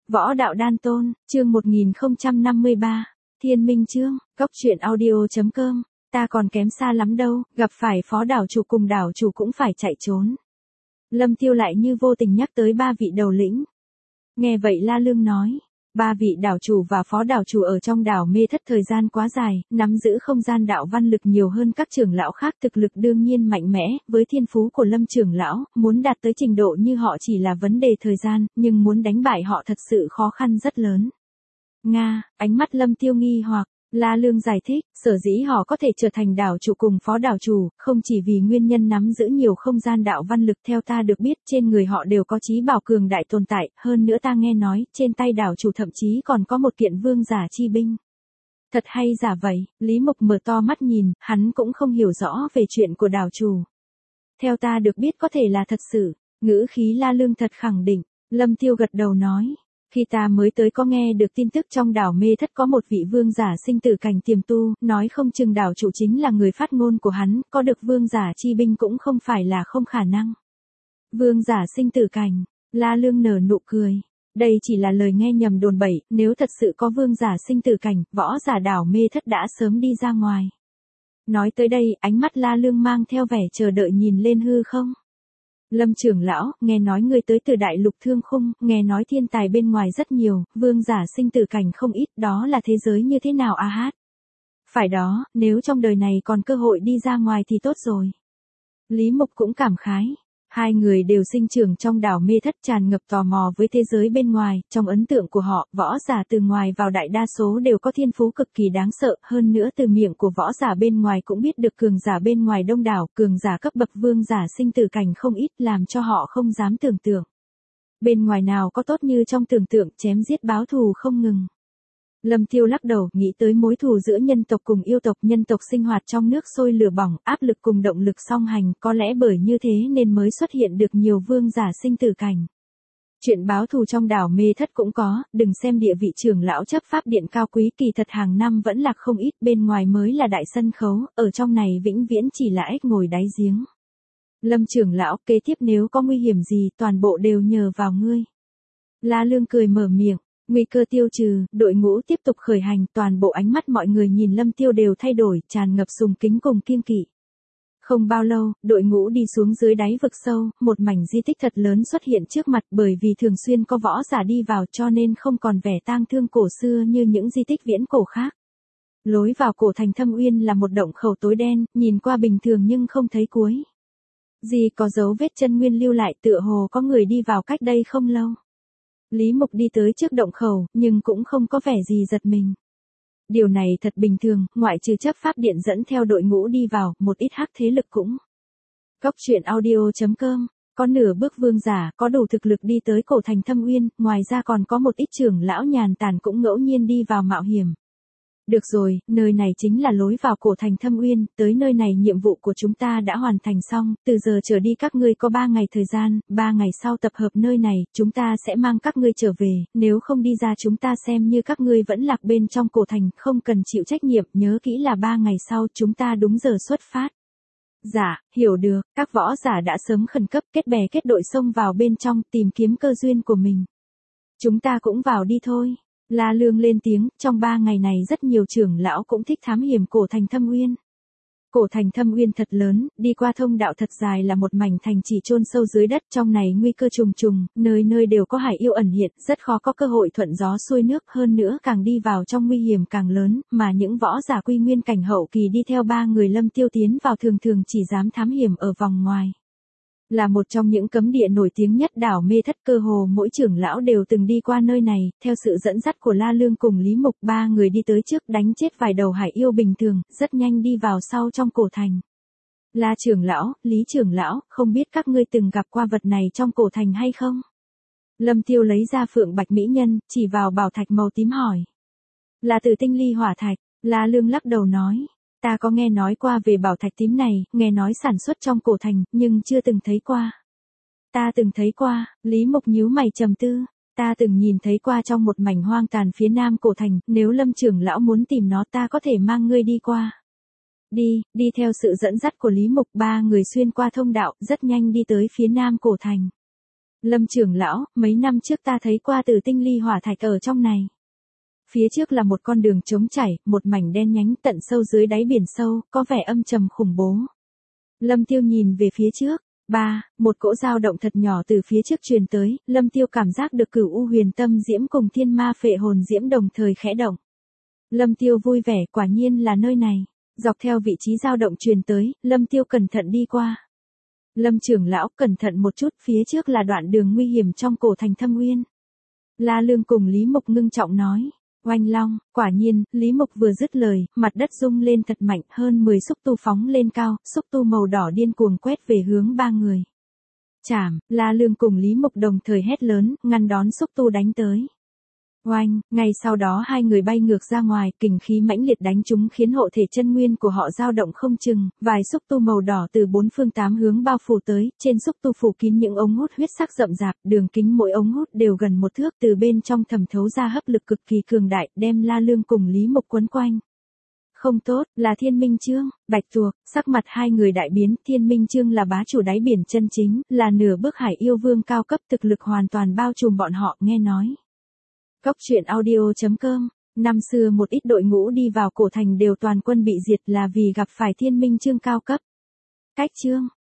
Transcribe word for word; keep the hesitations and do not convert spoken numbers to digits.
Võ đạo đan tôn, chương một nghìn không trăm năm mươi ba, Thiên Minh chương, góc truyện audio.com, ta còn kém xa lắm đâu, gặp phải phó đảo chủ cùng đảo chủ cũng phải chạy trốn. Lâm Tiêu lại như vô tình nhắc tới ba vị đầu lĩnh. Nghe vậy La Lương nói, ba vị đảo chủ và phó đảo chủ ở trong đảo mê thất thời gian quá dài, nắm giữ không gian đạo văn lực nhiều hơn các trưởng lão khác, thực lực đương nhiên mạnh mẽ, với thiên phú của Lâm trưởng lão, muốn đạt tới trình độ như họ chỉ là vấn đề thời gian, nhưng muốn đánh bại họ thật sự khó khăn rất lớn. Nga, ánh mắt Lâm Tiêu nghi hoặc, La Lương giải thích, sở dĩ họ có thể trở thành đảo chủ cùng phó đảo chủ, không chỉ vì nguyên nhân nắm giữ nhiều không gian đạo văn lực, theo ta được biết trên người họ đều có chí bảo cường đại tồn tại, hơn nữa ta nghe nói, trên tay đảo chủ thậm chí còn có một kiện vương giả chi binh. Thật hay giả vậy? Lý Mục mở to mắt nhìn, hắn cũng không hiểu rõ về chuyện của đảo chủ. Theo ta được biết có thể là thật sự, ngữ khí La Lương thật khẳng định. Lâm Tiêu gật đầu nói. Khi ta mới tới có nghe được tin tức trong đảo mê thất có một vị vương giả sinh tử cảnh tiềm tu, nói không chừng đảo chủ chính là người phát ngôn của hắn, có được vương giả chi binh cũng không phải là không khả năng. Vương giả sinh tử cảnh, La Lương nở nụ cười. Đây chỉ là lời nghe nhầm đồn bậy, nếu thật sự có vương giả sinh tử cảnh, võ giả đảo mê thất đã sớm đi ra ngoài. Nói tới đây, ánh mắt La Lương mang theo vẻ chờ đợi nhìn lên hư không. Lâm trưởng lão, nghe nói ngươi tới từ đại lục thương khung, nghe nói thiên tài bên ngoài rất nhiều, vương giả sinh tử cảnh không ít, đó là thế giới như thế nào a hát? Phải đó, nếu trong đời này còn cơ hội đi ra ngoài thì tốt rồi. Lý Mục cũng cảm khái. Hai người đều sinh trưởng trong đảo mê thất, tràn ngập tò mò với thế giới bên ngoài, trong ấn tượng của họ, võ giả từ ngoài vào đại đa số đều có thiên phú cực kỳ đáng sợ, hơn nữa từ miệng của võ giả bên ngoài cũng biết được cường giả bên ngoài đông đảo, cường giả cấp bậc vương giả sinh tử cảnh không ít, làm cho họ không dám tưởng tượng. Bên ngoài nào có tốt như trong tưởng tượng, chém giết báo thù không ngừng. Lâm Tiêu lắc đầu, nghĩ tới mối thù giữa nhân tộc cùng yêu tộc, nhân tộc sinh hoạt trong nước sôi lửa bỏng, áp lực cùng động lực song hành, có lẽ bởi như thế nên mới xuất hiện được nhiều vương giả sinh tử cảnh. Chuyện báo thù trong đảo mê thất cũng có, đừng xem địa vị trưởng lão chấp pháp điện cao quý, kỳ thật hàng năm vẫn là không ít, bên ngoài mới là đại sân khấu, ở trong này vĩnh viễn chỉ là ếch ngồi đáy giếng. Lâm trưởng lão, kế tiếp nếu có nguy hiểm gì, toàn bộ đều nhờ vào ngươi. La Lương cười mở miệng. Nguy cơ tiêu trừ, đội ngũ tiếp tục khởi hành, toàn bộ ánh mắt mọi người nhìn Lâm Tiêu đều thay đổi, tràn ngập sùng kính cùng kiêng kỵ. Không bao lâu, đội ngũ đi xuống dưới đáy vực sâu, một mảnh di tích thật lớn xuất hiện trước mặt, bởi vì thường xuyên có võ giả đi vào cho nên không còn vẻ tang thương cổ xưa như những di tích viễn cổ khác. Lối vào cổ thành Thâm Uyên là một động khẩu tối đen, nhìn qua bình thường nhưng không thấy cuối. Gì có dấu vết chân nguyên lưu lại, tựa hồ có người đi vào cách đây không lâu. Lý Mục đi tới trước động khẩu, nhưng cũng không có vẻ gì giật mình. Điều này thật bình thường, ngoại trừ chấp pháp điện dẫn theo đội ngũ đi vào, một ít hắc thế lực cũng. Góc truyện audio.com, có nửa bước vương giả, có đủ thực lực đi tới cổ thành Thâm Uyên, ngoài ra còn có một ít trưởng lão nhàn tản cũng ngẫu nhiên đi vào mạo hiểm. Được rồi, nơi này chính là lối vào cổ thành Thâm Uyên, tới nơi này nhiệm vụ của chúng ta đã hoàn thành xong, từ giờ trở đi các ngươi có ba ngày thời gian, ba ngày sau tập hợp nơi này, chúng ta sẽ mang các ngươi trở về, nếu không đi ra chúng ta xem như các ngươi vẫn lạc bên trong cổ thành, không cần chịu trách nhiệm, nhớ kỹ là ba ngày sau chúng ta đúng giờ xuất phát. Dạ, hiểu được, các võ giả đã sớm khẩn cấp kết bè kết đội xông vào bên trong tìm kiếm cơ duyên của mình. Chúng ta cũng vào đi thôi. La Lương lên tiếng, trong ba ngày này rất nhiều trưởng lão cũng thích thám hiểm cổ thành Thâm Uyên. Cổ thành Thâm Uyên thật lớn, đi qua thông đạo thật dài là một mảnh thành chỉ chôn sâu dưới đất, trong này nguy cơ trùng trùng, nơi nơi đều có hải yêu ẩn hiện, rất khó có cơ hội thuận gió xuôi nước, hơn nữa càng đi vào trong nguy hiểm càng lớn, mà những võ giả quy nguyên cảnh hậu kỳ đi theo ba người Lâm Tiêu tiến vào thường thường chỉ dám thám hiểm ở vòng ngoài. Là một trong những cấm địa nổi tiếng nhất đảo mê thất, cơ hồ mỗi trưởng lão đều từng đi qua nơi này, theo sự dẫn dắt của La Lương cùng Lý Mục, ba người đi tới trước đánh chết vài đầu hải yêu bình thường, rất nhanh đi vào sau trong cổ thành. La trưởng lão, Lý trưởng lão, không biết các ngươi từng gặp qua vật này trong cổ thành hay không? Lâm Tiêu lấy ra phượng bạch mỹ nhân, chỉ vào bảo thạch màu tím hỏi. Là từ tinh ly hỏa thạch, La Lương lắc đầu nói. Ta có nghe nói qua về bảo thạch tím này, nghe nói sản xuất trong cổ thành, nhưng chưa từng thấy qua. Ta từng thấy qua, Lý Mục nhíu mày trầm tư, ta từng nhìn thấy qua trong một mảnh hoang tàn phía nam cổ thành, nếu Lâm trưởng lão muốn tìm nó ta có thể mang ngươi đi qua. Đi, đi theo sự dẫn dắt của Lý Mục, ba người xuyên qua thông đạo, rất nhanh đi tới phía nam cổ thành. Lâm trưởng lão, mấy năm trước ta thấy qua từ tinh ly hỏa thạch ở trong này. Phía trước là một con đường trống chảy, một mảnh đen nhánh tận sâu dưới đáy biển sâu, có vẻ âm trầm khủng bố. Lâm Tiêu nhìn về phía trước. Ba, một cỗ dao động thật nhỏ từ phía trước truyền tới, Lâm Tiêu cảm giác được cửu u huyền tâm diễm cùng thiên ma phệ hồn diễm đồng thời khẽ động. Lâm Tiêu vui vẻ, quả nhiên là nơi này. Dọc theo vị trí dao động truyền tới, Lâm Tiêu cẩn thận đi qua. Lâm trưởng lão, cẩn thận một chút, phía trước là đoạn đường nguy hiểm trong cổ thành Thâm Uyên. La Lương cùng Lý Mục ngưng trọng nói. Oanh long, quả nhiên, Lý Mục vừa dứt lời, mặt đất rung lên thật mạnh, hơn mười xúc tu phóng lên cao, xúc tu màu đỏ điên cuồng quét về hướng ba người. Chảm, La Lương cùng Lý Mục đồng thời hét lớn, ngăn đón xúc tu đánh tới. Oanh, ngay sau đó hai người bay ngược ra ngoài, kình khí mãnh liệt đánh chúng khiến hộ thể chân nguyên của họ dao động không chừng, vài xúc tu màu đỏ từ bốn phương tám hướng bao phủ tới, trên xúc tu phủ kín những ống hút huyết sắc rậm rạp, đường kính mỗi ống hút đều gần một thước, từ bên trong thẩm thấu ra hấp lực cực kỳ cường đại, đem La Lương cùng Lý Mục quấn quanh. Không tốt, là Thiên Minh Chương, Bạch Tuộc, sắc mặt hai người đại biến, Thiên Minh Chương là bá chủ đáy biển chân chính, là nửa bước hải yêu vương cao cấp, thực lực hoàn toàn bao trùm bọn họ, nghe nói. Cốc truyện audio chấm com, năm xưa một ít đội ngũ đi vào cổ thành đều toàn quân bị diệt là vì gặp phải Thiên Minh Chương cao cấp. Cách chương,